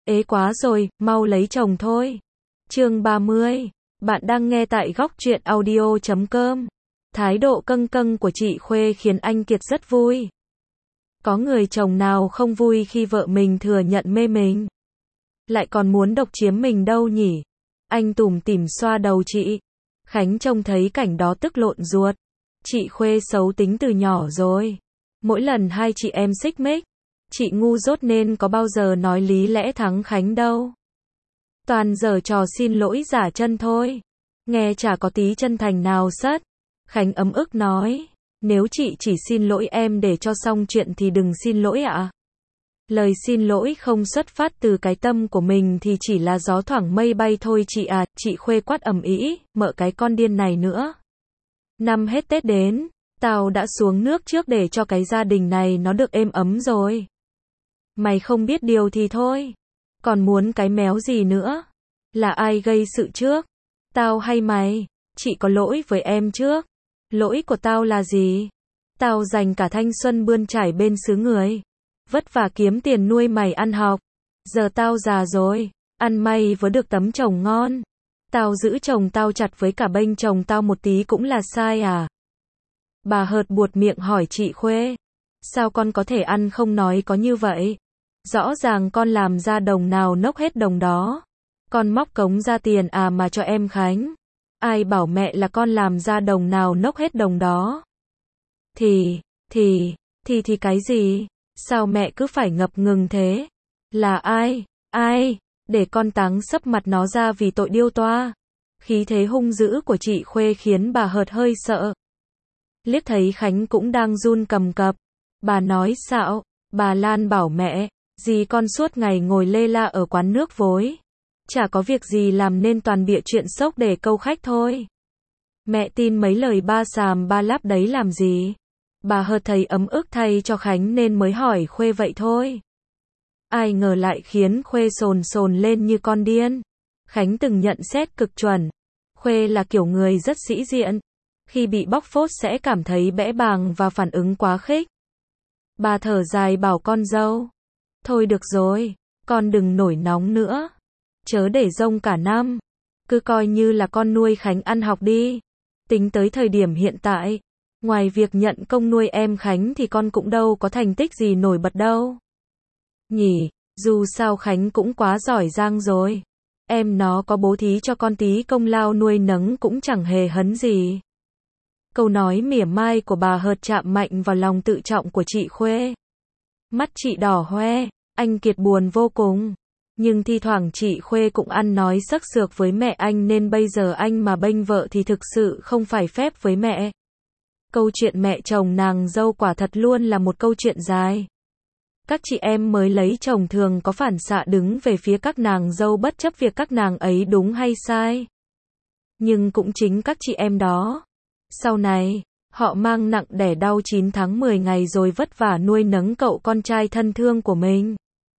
Ế quá rồi, mau lấy chồng thôi. Chương 30. Bạn đang nghe tại góc truyện audio.com. Thái độ câng câng của chị Khuê khiến anh Kiệt rất vui. Có người chồng nào không vui khi vợ mình thừa nhận mê mình, lại còn muốn độc chiếm mình đâu nhỉ? Anh tủm tỉm xoa đầu chị. Khánh trông thấy cảnh đó tức lộn ruột. Chị Khuê xấu tính từ nhỏ rồi. Mỗi lần hai chị em xích mích, chị ngu dốt nên có bao giờ nói lý lẽ thắng Khánh đâu. Toàn giở trò xin lỗi giả chân thôi. Nghe chả có tí chân thành nào sất. Khánh ấm ức nói, nếu chị chỉ xin lỗi em để cho xong chuyện thì đừng xin lỗi ạ. Lời xin lỗi không xuất phát từ cái tâm của mình thì chỉ là gió thoảng mây bay thôi chị à. Chị Khuê quát ầm ĩ, mợ cái con điên này nữa. Năm hết Tết đến, tao đã xuống nước trước để cho cái gia đình này nó được êm ấm rồi. Mày không biết điều thì thôi, còn muốn cái méo gì nữa? Là ai gây sự trước? Tao hay mày? Chị có lỗi với em trước. Lỗi của tao là gì? Tao dành cả thanh xuân bươn trải bên xứ người, vất vả kiếm tiền nuôi mày ăn học. Giờ tao già rồi, ăn may vừa được tấm chồng ngon. Tao giữ chồng tao chặt với cả bênh chồng tao một tí cũng là sai à? Bà hợt buột miệng hỏi chị Khuê. Sao con có thể ăn không nói có như vậy? Rõ ràng con làm ra đồng nào nốc hết đồng đó. Con móc cống ra tiền à mà cho em Khánh. Ai bảo mẹ là con làm ra đồng nào nốc hết đồng đó? Thì cái gì? Sao mẹ cứ phải ngập ngừng thế? Là ai? Ai? Để con táng sấp mặt nó ra vì tội điêu toa. Khí thế hung dữ của chị Khuê khiến bà hợt hơi sợ. Liếc thấy Khánh cũng đang run cầm cập. Bà nói xạo, bà Lan bảo mẹ, dì con suốt ngày ngồi lê la ở quán nước vối. Chả có việc gì làm nên toàn bịa chuyện sốc để câu khách thôi. Mẹ tin mấy lời ba xàm ba láp đấy làm gì? Bà hợt thấy ấm ức thay cho Khánh nên mới hỏi Khuê vậy thôi. Ai ngờ lại khiến Khuê sồn lên như con điên. Khánh từng nhận xét cực chuẩn. Khuê là kiểu người rất sĩ diện. Khi bị bóc phốt sẽ cảm thấy bẽ bàng và phản ứng quá khích. Bà thở dài bảo con dâu. Thôi được rồi, con đừng nổi nóng nữa. Chớ để rông cả năm. Cứ coi như là con nuôi Khánh ăn học đi. Tính tới thời điểm hiện tại, ngoài việc nhận công nuôi em Khánh thì con cũng đâu có thành tích gì nổi bật đâu. Nhỉ, dù sao Khánh cũng quá giỏi giang rồi. Em nó có bố thí cho con tí công lao nuôi nấng cũng chẳng hề hấn gì. Câu nói mỉa mai của bà hợt chạm mạnh vào lòng tự trọng của chị Khuê. Mắt chị đỏ hoe, anh Kiệt buồn vô cùng. Nhưng thi thoảng chị Khuê cũng ăn nói sấc sược với mẹ anh nên bây giờ anh mà bênh vợ thì thực sự không phải phép với mẹ. Câu chuyện mẹ chồng nàng dâu quả thật luôn là một câu chuyện dài. Các chị em mới lấy chồng thường có phản xạ đứng về phía các nàng dâu bất chấp việc các nàng ấy đúng hay sai. Nhưng cũng chính các chị em đó, sau này, họ mang nặng đẻ đau 9 tháng 10 ngày rồi vất vả nuôi nấng cậu con trai thân thương của mình.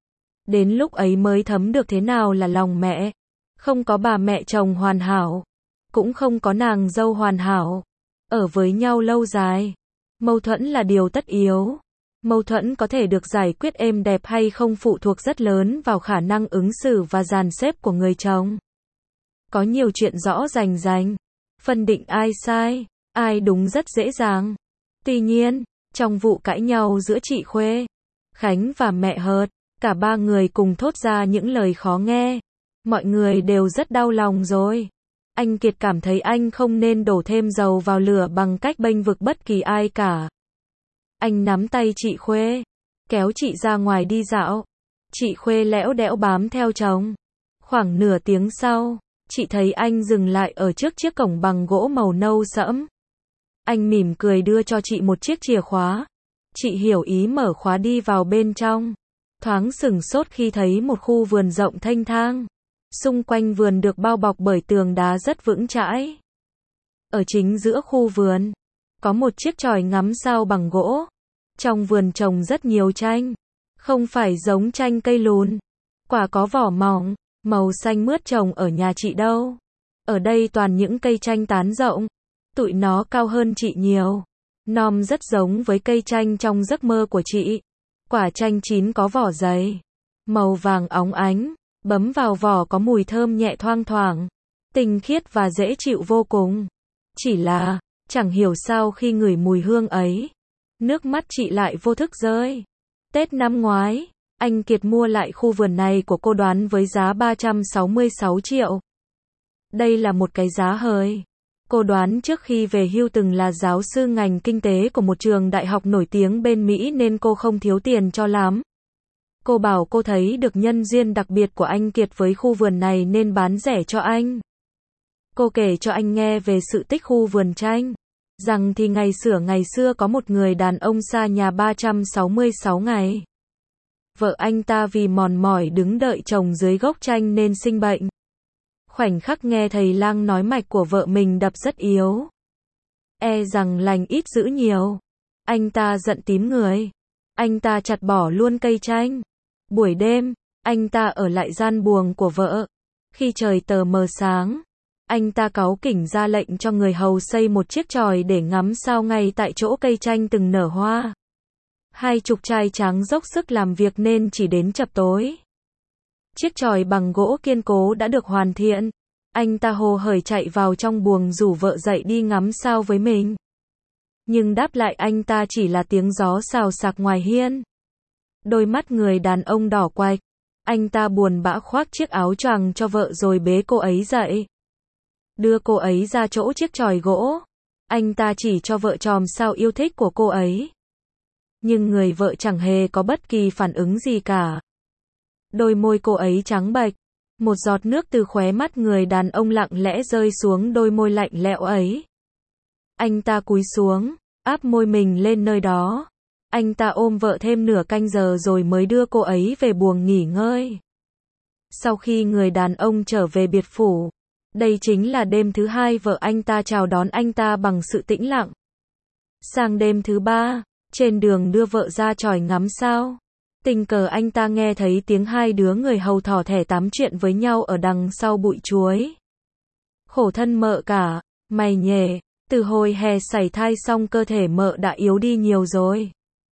Đến lúc ấy mới thấm được thế nào là lòng mẹ. Không có bà mẹ chồng hoàn hảo, cũng không có nàng dâu hoàn hảo. Ở với nhau lâu dài, mâu thuẫn là điều tất yếu. Mâu thuẫn có thể được giải quyết êm đẹp hay không phụ thuộc rất lớn vào khả năng ứng xử và dàn xếp của người chồng. Có nhiều chuyện rõ rành, phân định ai sai, ai đúng rất dễ dàng. Tuy nhiên, trong vụ cãi nhau giữa chị Khuê, Khánh và mẹ hợt, cả ba người cùng thốt ra những lời khó nghe. Mọi người đều rất đau lòng rồi. Anh Kiệt cảm thấy anh không nên đổ thêm dầu vào lửa bằng cách bênh vực bất kỳ ai cả. Anh nắm tay chị Khuê, kéo chị ra ngoài đi dạo. Chị Khuê lẽo đẽo bám theo chồng. Khoảng nửa tiếng sau, chị thấy anh dừng lại ở trước chiếc cổng bằng gỗ màu nâu sẫm. Anh mỉm cười đưa cho chị một chiếc chìa khóa. Chị hiểu ý mở khóa đi vào bên trong. Thoáng sửng sốt khi thấy một khu vườn rộng thênh thang. Xung quanh vườn được bao bọc bởi tường đá rất vững chãi. Ở chính giữa khu vườn, có một chiếc chòi ngắm sao bằng gỗ. Trong vườn trồng rất nhiều chanh. Không phải giống chanh cây lùn. Quả có vỏ mỏng, màu xanh mướt trồng ở nhà chị đâu. Ở đây toàn những cây chanh tán rộng. Tụi nó cao hơn chị nhiều. Nom rất giống với cây chanh trong giấc mơ của chị. Quả chanh chín có vỏ dày, màu vàng óng ánh, bấm vào vỏ có mùi thơm nhẹ thoang thoảng, tinh khiết và dễ chịu vô cùng. Chỉ là, chẳng hiểu sao khi ngửi mùi hương ấy, nước mắt chị lại vô thức rơi. Tết năm ngoái, anh Kiệt mua lại khu vườn này của cô đoán với giá 366 triệu. Đây là một cái giá hời. Cô đoán trước khi về hưu từng là giáo sư ngành kinh tế của một trường đại học nổi tiếng bên Mỹ nên cô không thiếu tiền cho lắm. Cô bảo cô thấy được nhân duyên đặc biệt của anh Kiệt với khu vườn này nên bán rẻ cho anh. Cô kể cho anh nghe về sự tích khu vườn tranh. Rằng thì ngày xưa có một người đàn ông xa nhà 366 ngày. Vợ anh ta vì mòn mỏi đứng đợi chồng dưới gốc chanh nên sinh bệnh. Khoảnh khắc nghe thầy lang nói mạch của vợ mình đập rất yếu. E rằng lành ít dữ nhiều. Anh ta giận tím người. Anh ta chặt bỏ luôn cây chanh. Buổi đêm, anh ta ở lại gian buồng của vợ. Khi trời tờ mờ sáng, anh ta cáu kỉnh ra lệnh cho người hầu xây một chiếc chòi để ngắm sao ngay tại chỗ cây chanh từng nở hoa. 20 trai tráng dốc sức làm việc nên chỉ đến chập tối. Chiếc chòi bằng gỗ kiên cố đã được hoàn thiện. Anh ta hồ hởi chạy vào trong buồng rủ vợ dậy đi ngắm sao với mình. Nhưng đáp lại anh ta chỉ là tiếng gió xào xạc ngoài hiên. Đôi mắt người đàn ông đỏ quạch. Anh ta buồn bã khoác chiếc áo choàng cho vợ rồi bế cô ấy dậy. Đưa cô ấy ra chỗ chiếc chòi gỗ. Anh ta chỉ cho vợ chòm sao yêu thích của cô ấy. Nhưng người vợ chẳng hề có bất kỳ phản ứng gì cả. Đôi môi cô ấy trắng bệch. Một giọt nước từ khóe mắt người đàn ông lặng lẽ rơi xuống đôi môi lạnh lẽo ấy. Anh ta cúi xuống, áp môi mình lên nơi đó. Anh ta ôm vợ thêm nửa canh giờ rồi mới đưa cô ấy về buồng nghỉ ngơi. Sau khi người đàn ông trở về biệt phủ, đây chính là đêm thứ hai vợ anh ta chào đón anh ta bằng sự tĩnh lặng. Sang đêm thứ ba, trên đường đưa vợ ra chòi ngắm sao, tình cờ anh ta nghe thấy tiếng hai đứa người hầu thỏ thẻ tám chuyện với nhau ở đằng sau bụi chuối. Khổ thân mợ cả, mày nhề, từ hồi hè sảy thai xong cơ thể mợ đã yếu đi nhiều rồi.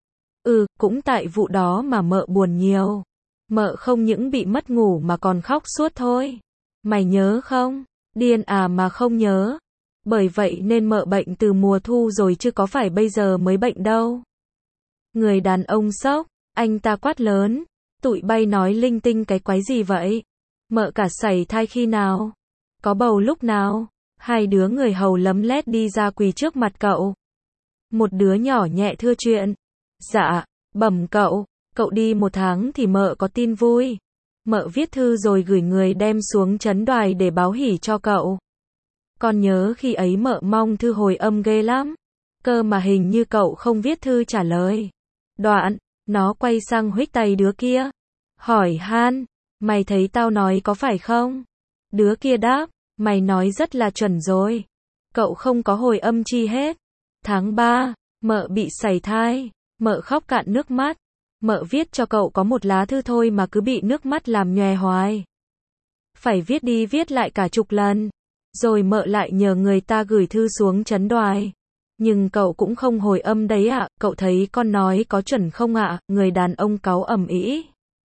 Cũng tại vụ đó mà mợ buồn nhiều. Mợ không những bị mất ngủ mà còn khóc suốt thôi. Mày nhớ không? Điên à mà không nhớ. Bởi vậy nên mợ bệnh từ mùa thu rồi chứ có phải bây giờ mới bệnh đâu. Người đàn ông sốc, anh ta quát lớn. Tụi bay nói linh tinh cái quái gì vậy? Mợ cả sảy thai khi nào? Có bầu lúc nào? Hai đứa người hầu lấm lét đi ra quỳ trước mặt cậu. Một đứa nhỏ nhẹ thưa chuyện. Dạ, bẩm cậu đi 1 tháng thì mợ có tin vui. Mợ viết thư rồi gửi người đem xuống trấn Đoài để báo hỉ cho cậu. Con nhớ khi ấy mợ mong thư hồi âm ghê lắm. Cơ mà hình như cậu không viết thư trả lời. Đoạn, nó quay sang huých tay đứa kia. Hỏi han, mày thấy tao nói có phải không? Đứa kia đáp, mày nói rất là chuẩn rồi. Cậu không có hồi âm chi hết. Tháng 3, mợ bị sảy thai. Mợ khóc cạn nước mắt. Mợ viết cho cậu có một lá thư thôi mà cứ bị nước mắt làm nhòe hoài. Phải viết đi viết lại cả chục lần. Rồi mợ lại nhờ người ta gửi thư xuống trấn Đoài. Nhưng cậu cũng không hồi âm đấy ạ. Cậu thấy con nói có chuẩn không ạ? Người đàn ông cáu ầm ĩ.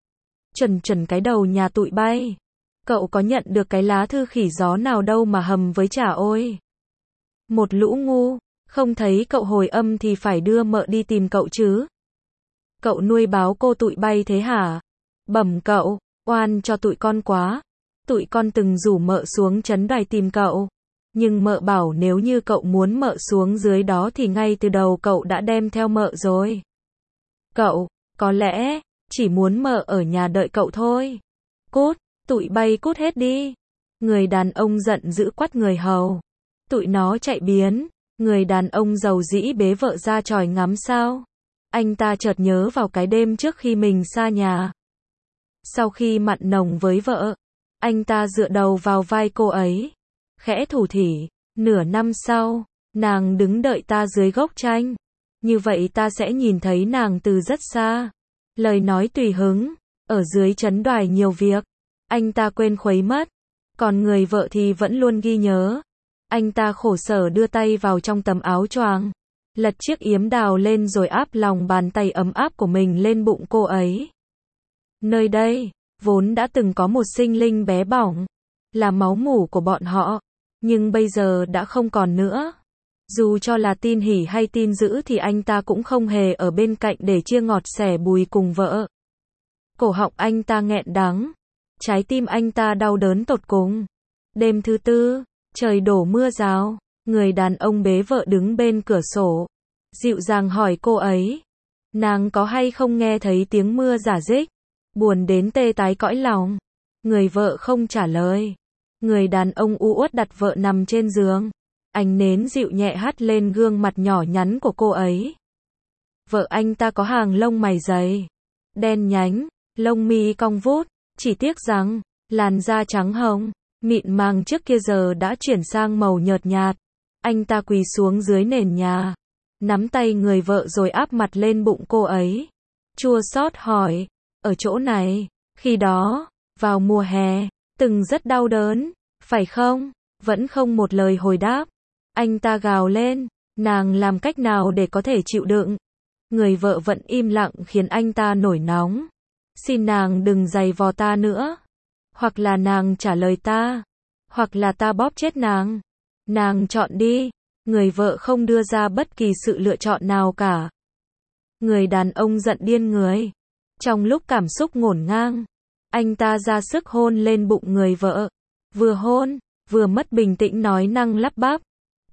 Chuẩn cái đầu nhà tụi bay. Cậu có nhận được cái lá thư khỉ gió nào đâu mà hầm với chả ôi. Một lũ ngu. Không thấy cậu hồi âm thì phải đưa mợ đi tìm cậu chứ. Cậu nuôi báo cô tụi bay thế hả? Bẩm cậu, oan cho tụi con quá. Tụi con từng rủ mợ xuống trấn Đoài tìm cậu. Nhưng mợ bảo nếu như cậu muốn mợ xuống dưới đó thì ngay từ đầu cậu đã đem theo mợ rồi. Cậu, có lẽ, chỉ muốn mợ ở nhà đợi cậu thôi. Cút, tụi bay cút hết đi. Người đàn ông giận dữ quát người hầu. Tụi nó chạy biến. Người đàn ông giàu dĩ bế vợ ra chòi ngắm sao. Anh ta chợt nhớ vào cái đêm trước khi mình xa nhà. Sau khi mặn nồng với vợ, anh ta dựa đầu vào vai cô ấy. Khẽ thủ thỉ, nửa năm sau, nàng đứng đợi ta dưới gốc chanh. Như vậy ta sẽ nhìn thấy nàng từ rất xa. Lời nói tùy hứng, ở dưới trấn Đoài nhiều việc. Anh ta quên khuấy mất. Còn người vợ thì vẫn luôn ghi nhớ. Anh ta khổ sở đưa tay vào trong tấm áo choàng, lật chiếc yếm đào lên rồi áp lòng bàn tay ấm áp của mình lên bụng cô ấy. Nơi đây, vốn đã từng có một sinh linh bé bỏng, là máu mủ của bọn họ, nhưng bây giờ đã không còn nữa. Dù cho là tin hỉ hay tin dữ thì anh ta cũng không hề ở bên cạnh để chia ngọt sẻ bùi cùng vợ. Cổ họng anh ta nghẹn đắng, trái tim anh ta đau đớn tột cùng. Đêm thứ tư, trời đổ mưa rào, người đàn ông bế vợ đứng bên cửa sổ, dịu dàng hỏi cô ấy, nàng có hay không nghe thấy tiếng mưa rả rích, buồn đến tê tái cõi lòng. Người vợ không trả lời. Người đàn ông u uất đặt vợ nằm trên giường, ánh nến dịu nhẹ hắt lên gương mặt nhỏ nhắn của cô ấy. Vợ anh ta có hàng lông mày dày, đen nhánh, lông mi cong vút, chỉ tiếc rằng, làn da trắng hồng, mịn màng trước kia giờ đã chuyển sang màu nhợt nhạt. Anh ta quỳ xuống dưới nền nhà, nắm tay người vợ rồi áp mặt lên bụng cô ấy. Chua xót hỏi, ở chỗ này, khi đó, vào mùa hè, từng rất đau đớn, phải không? Vẫn không một lời hồi đáp. Anh ta gào lên, nàng làm cách nào để có thể chịu đựng? Người vợ vẫn im lặng khiến anh ta nổi nóng. Xin nàng đừng giày vò ta nữa. Hoặc là nàng trả lời ta, hoặc là ta bóp chết nàng. Nàng chọn đi. Người vợ không đưa ra bất kỳ sự lựa chọn nào cả. Người đàn ông giận điên người. Trong lúc cảm xúc ngổn ngang, anh ta ra sức hôn lên bụng người vợ. Vừa hôn, vừa mất bình tĩnh nói năng lắp bắp.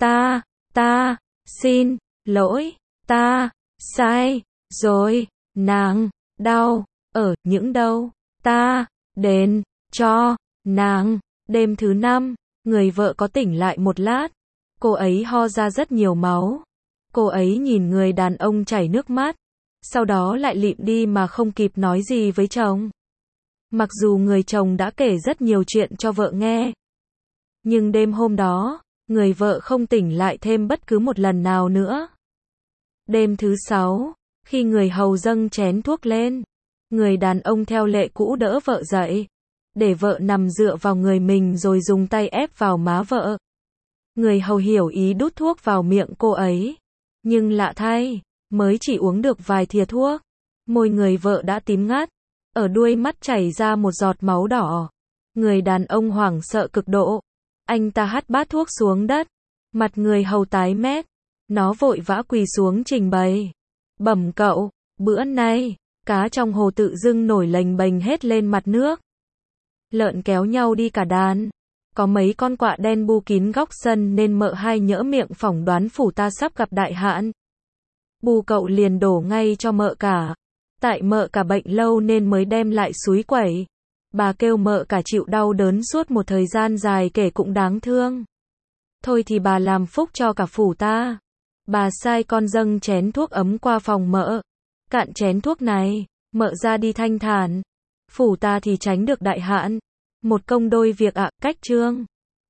Ta, xin, lỗi, ta, sai, rồi, nàng, đau, ở những đâu, ta, đền, cho, nàng. Đêm thứ 5, người vợ có tỉnh lại một lát. Cô ấy ho ra rất nhiều máu. Cô ấy nhìn người đàn ông chảy nước mắt. Sau đó lại lịm đi mà không kịp nói gì với chồng. Mặc dù người chồng đã kể rất nhiều chuyện cho vợ nghe. Nhưng đêm hôm đó, người vợ không tỉnh lại thêm bất cứ một lần nào nữa. Đêm thứ 6, khi người hầu dâng chén thuốc lên, người đàn ông theo lệ cũ đỡ vợ dậy, để vợ nằm dựa vào người mình rồi dùng tay ép vào má vợ. Người hầu hiểu ý đút thuốc vào miệng cô ấy. Nhưng lạ thay, mới chỉ uống được vài thìa thuốc, môi người vợ đã tím ngắt, ở đuôi mắt chảy ra một giọt máu đỏ. Người đàn ông hoảng sợ cực độ. Anh ta hất bát thuốc xuống đất. Mặt người hầu tái mét. Nó vội vã quỳ xuống trình bày. Bẩm cậu, bữa nay, cá trong hồ tự dưng nổi lềnh bềnh hết lên mặt nước. Lợn kéo nhau đi cả đàn. Có mấy con quạ đen bu kín góc sân nên mợ hai nhỡ miệng phỏng đoán phủ ta sắp gặp đại hạn. Bu cậu liền đổ ngay cho mợ cả. Tại mợ cả bệnh lâu nên mới đem lại xúi quẩy. Bà kêu mợ cả chịu đau đớn suốt một thời gian dài kể cũng đáng thương. Thôi thì bà làm phúc cho cả phủ ta. Bà sai con dâng chén thuốc ấm qua phòng mợ. Cạn chén thuốc này, mợ ra đi thanh thản. Phủ ta thì tránh được đại hạn. Một công đôi việc ạ, cách chương.